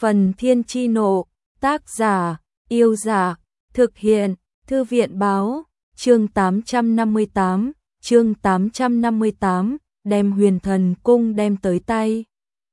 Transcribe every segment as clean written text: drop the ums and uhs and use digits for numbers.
Phần Thiên Chi Nộ, tác giả, Yêu Dạ, thực hiện, Thư viện Báo, chương 858, đem Huyền Thần Cung đem tới tay.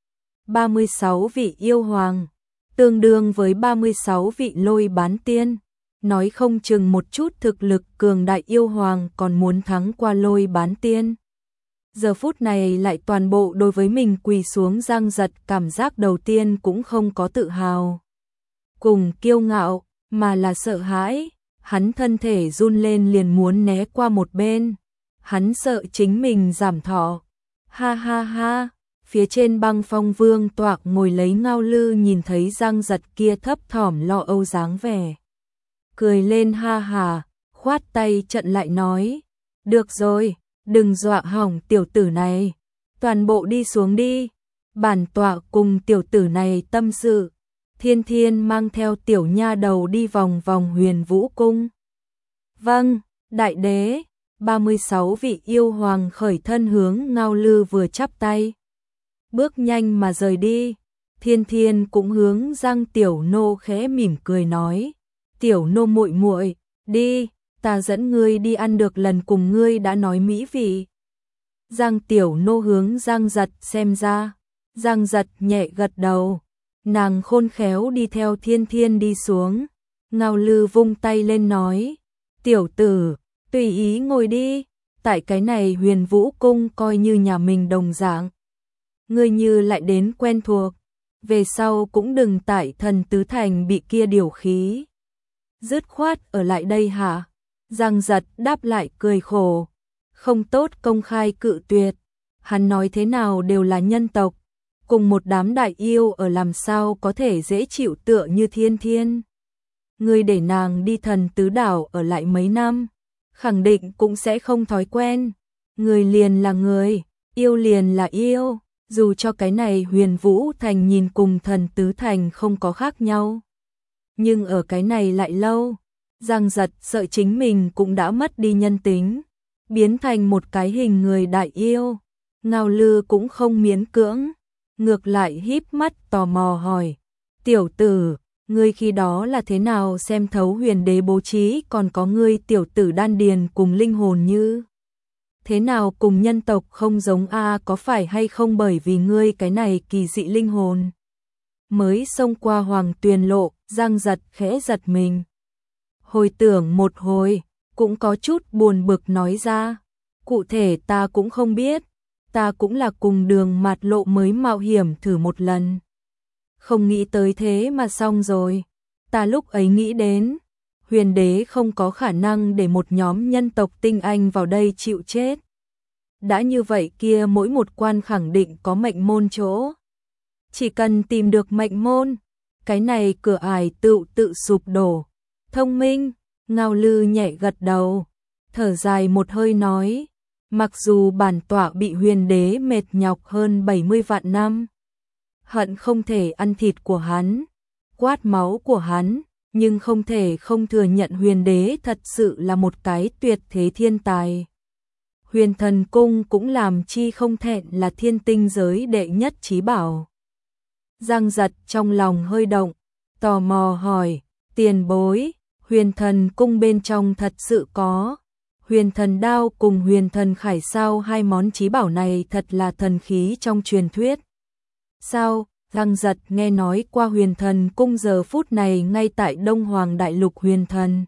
36 vị yêu hoàng, tương đương với 36 vị lôi bán tiên, nói không chừng một chút thực lực cường đại yêu hoàng còn muốn thắng qua lôi bán tiên. Giờ phút này lại toàn bộ đối với mình quỳ xuống Giang Giật, cảm giác đầu tiên cũng không có tự hào cùng kiêu ngạo, mà là sợ hãi. Hắn thân thể run lên liền muốn né qua một bên. Hắn sợ chính mình giảm thọ. Ha ha ha, phía trên Băng Phong Vương Toạc ngồi lấy Ngao Lư nhìn thấy Giang Giật kia thấp thỏm lo âu dáng vẻ, cười lên ha hà, khoát tay trận lại nói, được rồi, đừng dọa hỏng tiểu tử này, toàn bộ đi xuống đi, bản tọa cùng tiểu tử này tâm sự. Thiên Thiên mang theo tiểu nha đầu đi vòng vòng Huyền Vũ Cung. Vâng, đại đế. 36 vị yêu hoàng khởi thân hướng Ngao Lư vừa chắp tay, bước nhanh mà rời đi. Thiên Thiên cũng hướng Giang tiểu nô khẽ mỉm cười nói, tiểu nô muội muội, đi, ta dẫn ngươi đi ăn được lần cùng ngươi đã nói mỹ vị. Giang tiểu nô hướng Giang Giật xem ra. Giang Giật nhẹ gật đầu, nàng khôn khéo đi theo Thiên Thiên đi xuống. Ngao Lư vung tay lên nói, tiểu tử, tùy ý ngồi đi, tại cái này Huyền Vũ Cung coi như nhà mình đồng dạng. Ngươi như lại đến quen thuộc, về sau cũng đừng tại Thần Tứ Thành bị kia điều khí. Dứt khoát ở lại đây hả? Giang Giật đáp lại cười khổ, không tốt công khai cự tuyệt. Hắn nói thế nào đều là nhân tộc, cùng một đám đại yêu ở làm sao có thể dễ chịu tựa như Thiên Thiên. Ngươi để nàng đi Thần Tứ Đảo ở lại mấy năm, khẳng định cũng sẽ không thói quen. Người liền là người, yêu liền là yêu, dù cho cái này Huyền Vũ Thành nhìn cùng Thần Tứ Thành không có khác nhau. Nhưng ở cái này lại lâu, Giang Giật sợ chính mình cũng đã mất đi nhân tính, biến thành một cái hình người đại yêu. Ngao Lư cũng không miễn cưỡng, ngược lại híp mắt tò mò hỏi, tiểu tử, ngươi khi đó là thế nào xem thấu Huyền Đế bố trí, còn có ngươi tiểu tử đan điền cùng linh hồn như thế nào cùng nhân tộc không giống a, có phải hay không bởi vì ngươi cái này kỳ dị linh hồn mới xông qua Hoàng Tuyền Lộ? Giang Giật khẽ giật mình, hồi tưởng một hồi, cũng có chút buồn bực nói ra, cụ thể ta cũng không biết, ta cũng là cùng Đường Mạt Lộ mới mạo hiểm thử một lần. Không nghĩ tới thế mà xong rồi. Ta lúc ấy nghĩ đến, Huyền Đế không có khả năng để một nhóm nhân tộc tinh anh vào đây chịu chết. Đã như vậy kia mỗi một quan khẳng định có mệnh môn chỗ. Chỉ cần tìm được mệnh môn, cái này cửa ải tự sụp đổ. Thông minh. Ngao Lư nhẹ gật đầu, thở dài một hơi nói, mặc dù bản tọa bị Huyền Đế mệt nhọc hơn 70 vạn năm, hận không thể ăn thịt của hắn, quát máu của hắn, nhưng không thể không thừa nhận Huyền Đế thật sự là một cái tuyệt thế thiên tài. Huyền Thần Cung cũng làm chi không thẹn là thiên tinh giới đệ nhất chí bảo. Giang Giật trong lòng hơi động, tò mò hỏi, tiền bối, Huyền Thần Cung bên trong thật sự có Huyền Thần Đao cùng Huyền Thần Khải sao? Hai món chí bảo này thật là thần khí trong truyền thuyết. Sao? Giang Giật nghe nói qua Huyền Thần Cung giờ phút này ngay tại Đông Hoàng Đại Lục Huyền Thần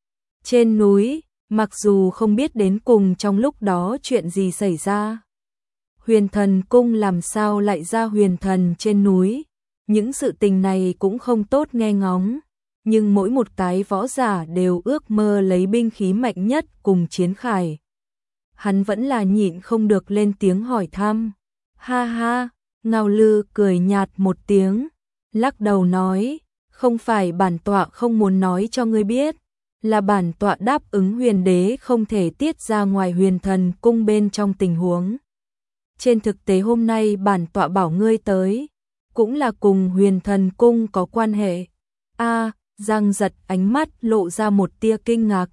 trên núi, mặc dù không biết đến cùng trong lúc đó chuyện gì xảy ra. Huyền Thần Cung làm sao lại ra Huyền Thần trên núi? Những sự tình này cũng không tốt nghe ngóng, nhưng mỗi một cái võ giả đều ước mơ lấy binh khí mạnh nhất cùng chiến khải. Hắn vẫn là nhịn không được lên tiếng hỏi thăm. Ha ha, Ngao Lư cười nhạt một tiếng, lắc đầu nói, không phải bản tọa không muốn nói cho ngươi biết, là bản tọa đáp ứng Huyền Đế không thể tiết ra ngoài Huyền Thần Cung bên trong tình huống. Trên thực tế hôm nay bản tọa bảo ngươi tới, cũng là cùng Huyền Thần Cung có quan hệ. A, Giang Giật ánh mắt lộ ra một tia kinh ngạc,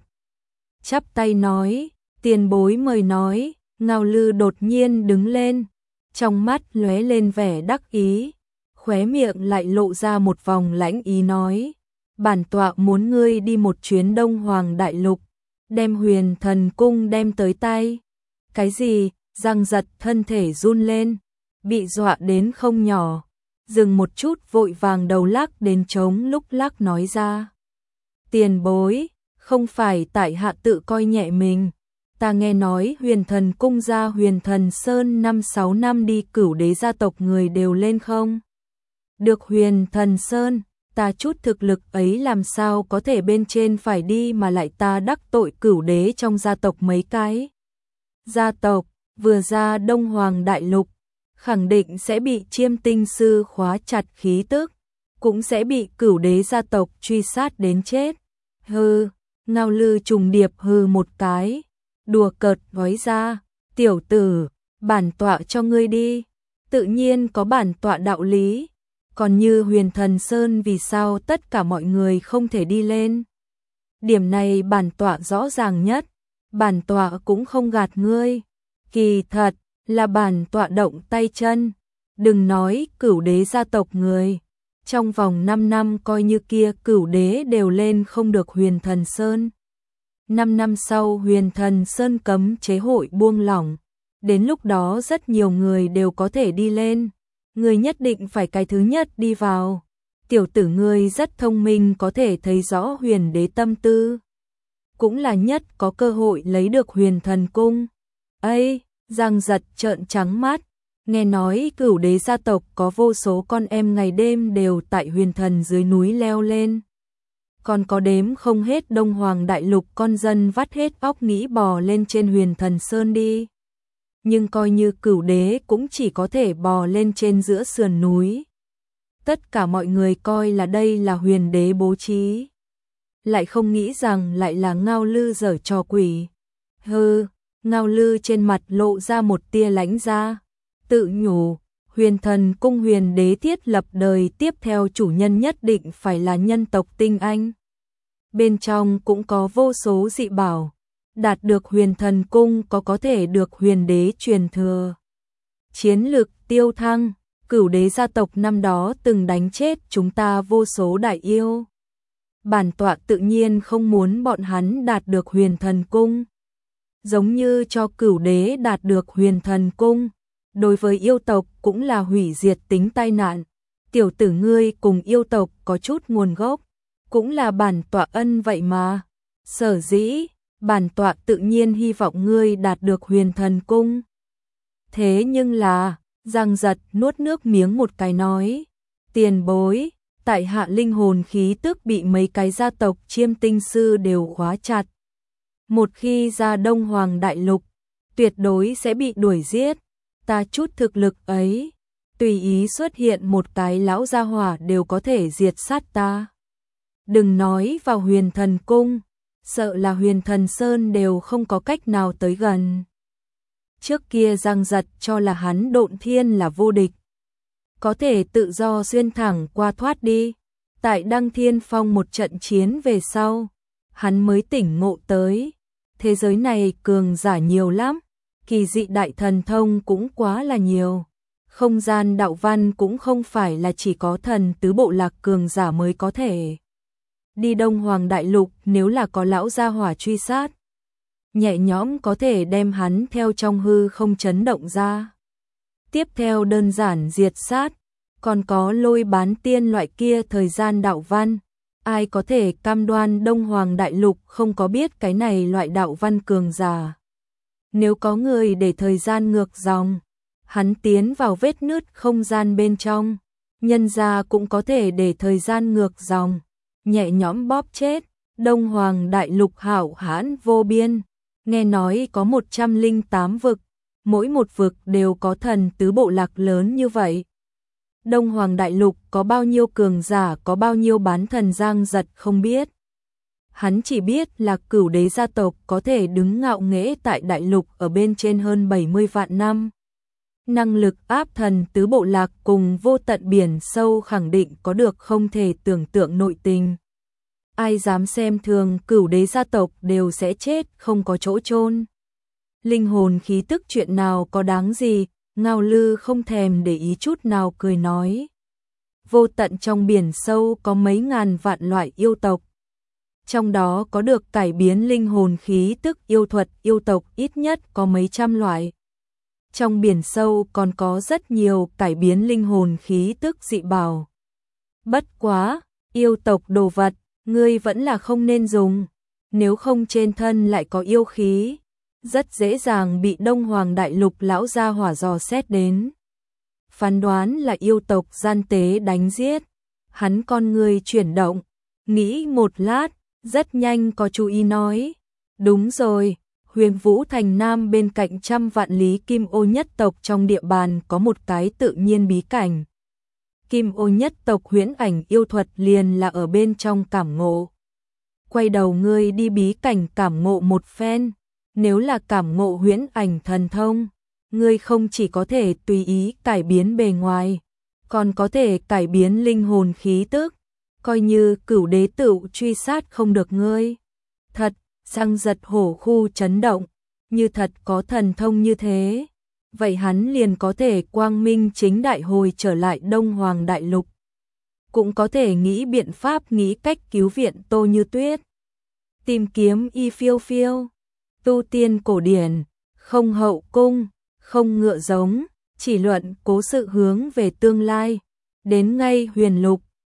chắp tay nói, tiền bối mời nói. Ngao Lư đột nhiên đứng lên, trong mắt lóe lên vẻ đắc ý, khóe miệng lại lộ ra một vòng lãnh ý nói, bản tọa muốn ngươi đi một chuyến Đông Hoàng Đại Lục, đem Huyền Thần Cung đem tới tay. Cái gì? Giang Giật thân thể run lên, bị dọa đến không nhỏ, dừng một chút vội vàng đầu lắc đến trống lúc lắc nói ra. Tiền bối, không phải tại hạ tự coi nhẹ mình, ta nghe nói Huyền Thần Cung ra Huyền Thần Sơn 5-6 năm đi Cửu Đế gia tộc người đều lên không? Được Huyền Thần Sơn, ta chút thực lực ấy làm sao có thể bên trên phải đi mà lại ta đắc tội Cửu Đế trong gia tộc mấy cái. Gia tộc, vừa ra Đông Hoàng Đại Lục, khẳng định sẽ bị Chiêm Tinh Sư khóa chặt khí tức, cũng sẽ bị Cửu Đế gia tộc truy sát đến chết. Hừ, Ngao Lư trùng điệp hừ một cái, đùa cợt nói ra, tiểu tử, bản tọa cho ngươi đi, tự nhiên có bản tọa đạo lý, còn như Huyền Thần Sơn vì sao tất cả mọi người không thể đi lên. Điểm này bản tọa rõ ràng nhất, bản tọa cũng không gạt ngươi, kỳ thật là bản tọa động tay chân, đừng nói Cửu Đế gia tộc người. Trong vòng 5 năm coi như kia Cửu Đế đều lên không được Huyền Thần Sơn. 5 năm sau Huyền Thần Sơn cấm chế hội buông lỏng, đến lúc đó rất nhiều người đều có thể đi lên, người nhất định phải cái thứ nhất đi vào. Tiểu tử ngươi rất thông minh, có thể thấy rõ Huyền Đế tâm tư, cũng là nhất có cơ hội lấy được Huyền Thần Cung. Ây, Giang Giật trợn trắng mắt, nghe nói Cửu Đế gia tộc có vô số con em ngày đêm đều tại Huyền Thần dưới núi leo lên. Còn có đếm không hết Đông Hoàng Đại Lục con dân vắt hết óc nghĩ bò lên trên Huyền Thần Sơn đi. Nhưng coi như Cửu Đế cũng chỉ có thể bò lên trên giữa sườn núi. Tất cả mọi người coi là đây là Huyền Đế bố trí, lại không nghĩ rằng lại là Ngao Lư giở trò quỷ. Hừ, Ngao Lư trên mặt lộ ra một tia lãnh ra, tự nhủ, Huyền Thần Cung Huyền Đế thiết lập đời tiếp theo chủ nhân nhất định phải là nhân tộc tinh anh. Bên trong cũng có vô số dị bảo, đạt được Huyền Thần Cung có thể được Huyền Đế truyền thừa. Chiến lực tiêu thăng, Cửu Đế gia tộc năm đó từng đánh chết chúng ta vô số đại yêu. Bản tọa tự nhiên không muốn bọn hắn đạt được Huyền Thần Cung. Giống như cho Cửu Đế đạt được Huyền Thần Cung, đối với yêu tộc cũng là hủy diệt tính tai nạn. Tiểu tử ngươi cùng yêu tộc có chút nguồn gốc, cũng là bản tọa ân vậy mà. Sở dĩ, bản tọa tự nhiên hy vọng ngươi đạt được Huyền Thần Cung. Thế nhưng là, Giang Giật nuốt nước miếng một cái nói, tiền bối, tại hạ linh hồn khí tức bị mấy cái gia tộc Chiêm Tinh Sư đều khóa chặt. Một khi ra Đông Hoàng Đại Lục, tuyệt đối sẽ bị đuổi giết. Ta chút thực lực ấy, tùy ý xuất hiện một cái lão gia hỏa đều có thể diệt sát ta. Đừng nói vào Huyền Thần Cung, sợ là Huyền Thần Sơn đều không có cách nào tới gần. Trước kia Giang Giật cho là hắn Độn Thiên là vô địch, có thể tự do xuyên thẳng qua thoát đi. Tại Đăng Thiên Phong một trận chiến về sau, hắn mới tỉnh ngộ tới, thế giới này cường giả nhiều lắm, kỳ dị đại thần thông cũng quá là nhiều. Không gian đạo văn cũng không phải là chỉ có thần tứ bộ lạc cường giả mới có thể. Đi Đông Hoàng Đại Lục nếu là có lão gia hỏa truy sát, nhẹ nhõm có thể đem hắn theo trong hư không chấn động ra. Tiếp theo đơn giản diệt sát, còn có Lôi Bán Tiên loại kia thời gian đạo văn. Ai có thể cam đoan Đông Hoàng Đại Lục không có biết cái này loại đạo văn cường giả. Nếu có người để thời gian ngược dòng, hắn tiến vào vết nứt không gian bên trong, nhân ra cũng có thể để thời gian ngược dòng, nhẹ nhõm bóp chết. Đông Hoàng Đại Lục hảo hãn vô biên, nghe nói có 108 vực, mỗi một vực đều có thần tứ bộ lạc lớn như vậy. Đông Hoàng Đại Lục có bao nhiêu cường giả, có bao nhiêu bán thần Giang Giật không biết. Hắn chỉ biết là Cửu Đế gia tộc có thể đứng ngạo nghễ tại Đại Lục ở bên trên hơn 70 vạn năm. Năng lực áp thần tứ bộ lạc cùng vô tận biển sâu khẳng định có được không thể tưởng tượng nội tình. Ai dám xem thường Cửu Đế gia tộc đều sẽ chết không có chỗ chôn. Linh hồn khí tức chuyện nào có đáng gì, Ngao Lư không thèm để ý chút nào cười nói. vô tận trong biển sâu có mấy ngàn vạn loại yêu tộc. Trong đó có được cải biến linh hồn khí tức yêu thuật yêu tộc ít nhất có mấy trăm loại. Trong biển sâu còn có rất nhiều cải biến linh hồn khí tức dị bảo. Bất quá, yêu tộc đồ vật, ngươi vẫn là không nên dùng, nếu không trên thân lại có yêu khí, rất dễ dàng bị Đông Hoàng Đại Lục lão gia hỏa dò xét đến. Phán đoán là yêu tộc gian tế đánh giết, hắn con người chuyển động, nghĩ một lát, rất nhanh có chú ý nói, đúng rồi, Huyền Vũ Thành Nam bên cạnh trăm vạn lý kim ô nhất tộc trong địa bàn có một cái tự nhiên bí cảnh. Kim ô nhất tộc huyễn ảnh yêu thuật liền là ở bên trong cảm ngộ. Quay đầu ngươi đi bí cảnh cảm ngộ một phen, nếu là cảm ngộ huyễn ảnh thần thông, ngươi không chỉ có thể tùy ý cải biến bề ngoài, còn có thể cải biến linh hồn khí tức, coi như Cửu Đế Tựu truy sát không được ngươi. Thật, Giang Giật hổ khu chấn động, như thật có thần thông như thế, vậy hắn liền có thể quang minh chính đại hồi trở lại Đông Hoàng Đại Lục. Cũng có thể nghĩ biện pháp nghĩ cách cứu viện Tô Như Tuyết. Tìm kiếm y phiêu phiêu, tu tiên cổ điển, không hậu cung, không ngựa giống, chỉ luận cố sự hướng về tương lai. Đến ngay Huyền Lục,